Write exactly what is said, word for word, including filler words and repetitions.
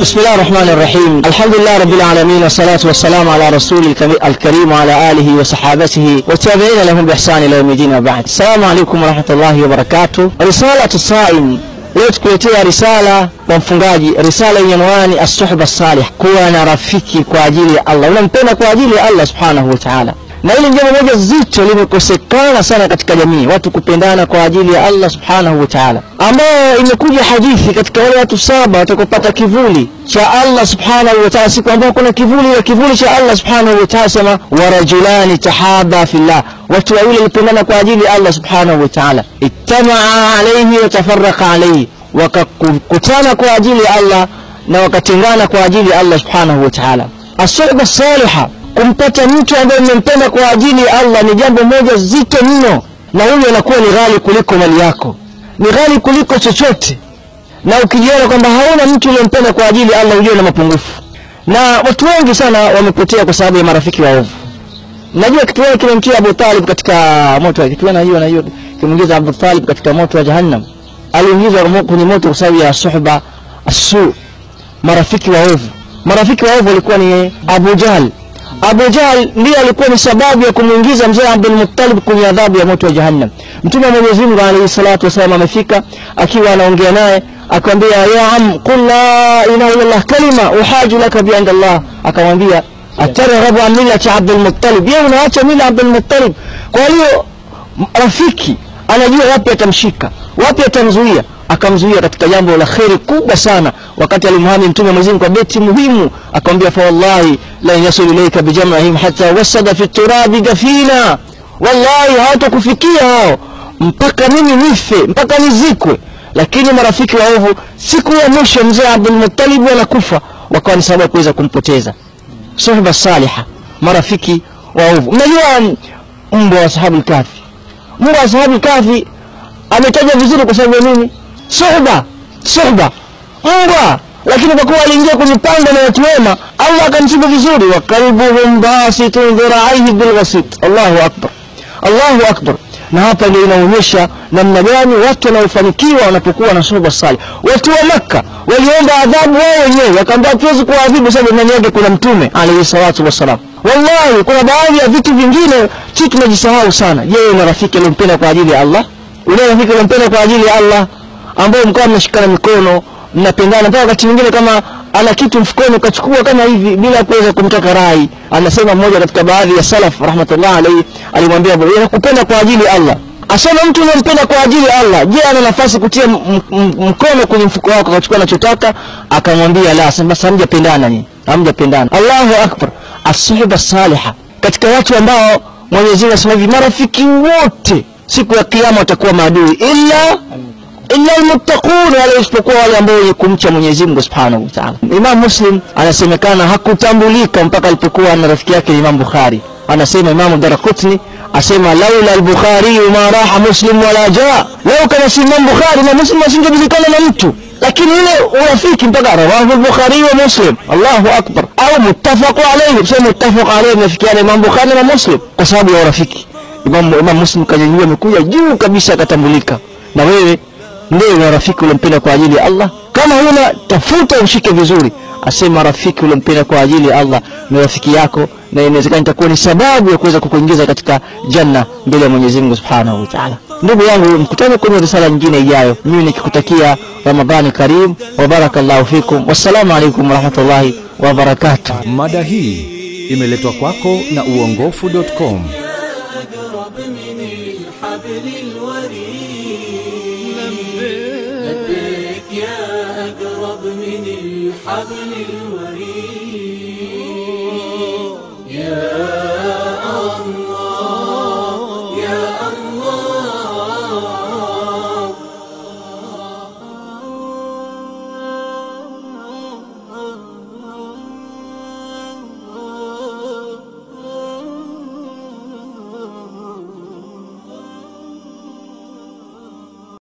بسم الله الرحمن الرحيم. الحمد لله رب العالمين، والصلاة والسلام على رسول الكريم وعلى آله وصحابته والتابعين لهم بإحسان إلى يوم الدين وبعد. السلام عليكم ورحمة الله وبركاته. رسالة الصائم. Leo tukuletea risala kwa mfungaji, risala yenye anwani as-suhba as-salih, kuwa na rafiki kwa ajili ya Allah, unampenda kwa ajili ya Allah subhanahu wa ta'ala. Na hili jambo moja zito limekosekana sana katika jamii, watu kupendana kwa ajili ya Allah subhanahu wa ta'ala, ambao imekuja hadithi katika wale watu saba watakopata kivuli cha Allah subhanahu wa ta'ala, siku ambayo kuna kivuli ya kivuli cha Allah subhanahu wa ta'ala, sema warajulani tahaba fillah, watu wawili walipendana kwa ajili ya Allah subhanahu wa ta'ala, ittamaa alayhi wa tafarraqa alayhi, wakakutana kwa ajili ya Allah na wakatengana kwa ajili ya Allah subhanahu wa ta'ala. As-suhba as-salihah, kumpata mtu ambaye umempenda kwa ajili ya Allah ni jambo moja zito mno, na huyo anakuwa ni ghali kuliko mali yako, ni ghali kuliko chochote. Na ukijiona kwamba hauna mtu uliyempenda kwa ajili ya Allah, ujue na mapungufu. Na watu wengi sana wamepotea kwa sababu ya marafiki waovu. Najua kitu gani kimemtia Abu Talib katika moto, kitu gani hiyo na hiyo kimuingiza Abu Talib katika moto wa Jahannam. Aliingizwa kwenye moto kwa sababu ya suhba asu, marafiki waovu. Marafiki waovu walikuwa ni Abu Jahl. Abu Jahl ndiye alikuwa ni sababu ya kumuingiza mzee Abdul Muttalib kwenye adhabu ya moto wa Jahannam. Mtume wa Mwenyezi Mungu alayhi salatu wasallam amefika, akiwa anaongea naye akamwambia, ya am qul la ilaha illa Allah kalima uhaju laka bi inda Allah. Akamwambia, atarghabu an millati Abdul Muttalib, yeye unaacha mila Abdul Muttalib. Kwa hiyo rafiki anajua wapi atamshika, wapi atamzuia, akamzuia katika jambo la khairi kubwa sana. Wakati alimhami Mtume Mwenyezi Mungu kwa beti muhimu, akamwambia, fa wallahi la yasul ilayka bijam'ihim hatta wasada fi turabi dafina, wallahi hawatakufikia hao mpaka mimi nife, mpaka nizikwe. Lakini marafiki waovu, siku ya mwisho mzee Abdul Muttalib anakufa, wakawa ni sababu kuweza kumpoteza. Suhba salihah, marafiki waovu. Unajua mbwa wa Ashabul Kahfi, mbwa wa Ashabul Kahfi ametaja vizuri kwa sababu nini? Suhba, suhba, mbwa. Lakini kwa kuwa aliingia kwenye panda na watu wema, Allah akamsifu vizuri, wa qalbuhum basitun dhira'aihi bil wasit. Allahu akbar, Allahu akbar. Na hapa ndio inaonyesha namna gani watu wanaofanikiwa wanapokuwa na suhba salih. Watu wa Makka waliomba adhabu wao wenyewe, wakaambia tuwezi kuadhibu sababu ndani yake kuna mtume alayhi salatu wasalam. Wallahi kuna baadhi ya vitu vingine sisi tunajisahau sana. Je, una rafiki aliyempenda kwa ajili ya Allah? Una rafiki aliyempenda kwa ajili ya Allah, ambao mkao mnashikana mikono, mnapendana, mpaka wakati mwingine kama ana kitu mfukoni kachukua kama hivi bila kuweza kumtaka rai. Anasema mmoja katika baadhi ya salaf rahmatullah alayhi, alimwambia, bwana nakupenda kwa ajili ya Allah. Asema mtu anampenda kwa ajili ya Allah, je ana nafasi kutia mkono kwenye mfuko wako akachukua anachotaka? Akamwambia la. Sasa basi hamjapendana nyinyi, hamjapendana. Allahu akbar. As-suhba salihah, katika watu ambao Mwenyezi Mungu asema hivi, marafiki wote siku ya kiyama watakuwa maadui illa illa almuttaqun, wala isipokuwa wale ambao wenye kumcha Mwenyezi Mungu subhanahu wa ta'ala. Imam Muslim anasemekana hakutambulika mpaka alipokuwa na rafiki yake Imam Bukhari. Anasema Imam Daraqutni asema, laula al-Bukhari ma raha Muslim wala jaa, lau kama si Imam Bukhari na Muslim asingejulikana na mtu, lakini ile urafiki mpaka rawahu al-Bukhari wa Muslim. Allahu akbar. Au muttafaq alayhi, sema muttafaq alayhi, nafikiana Imam Bukhari na Muslim kwa sababu ya urafiki. Imam Imam Muslim kajijua amekuja juu kabisa akatambulika. Na wewe ndio una rafiki ulimpenda kwa ajili ya Allah? Kama huna, tafuta ushike vizuri. Asema rafiki ulimpenda kwa ajili ya Allah ni rafiki yako, na inawezekana itakuwa ni sababu ya kuweza kukuingiza katika janna mbele ya Mwenyezi Mungu Subhanahu wa Ta'ala. Ndugu yangu, mkutane kwenye risala nyingine ijayo. Mimi nikikutakia Ramadhani Karim wa barakallahu fikum. Wassalamu alaykum wa rahmatullahi wa barakatuh. Mada hii imeletwa kwako na uongofu dot com. لبيك يا أقرب من الحبل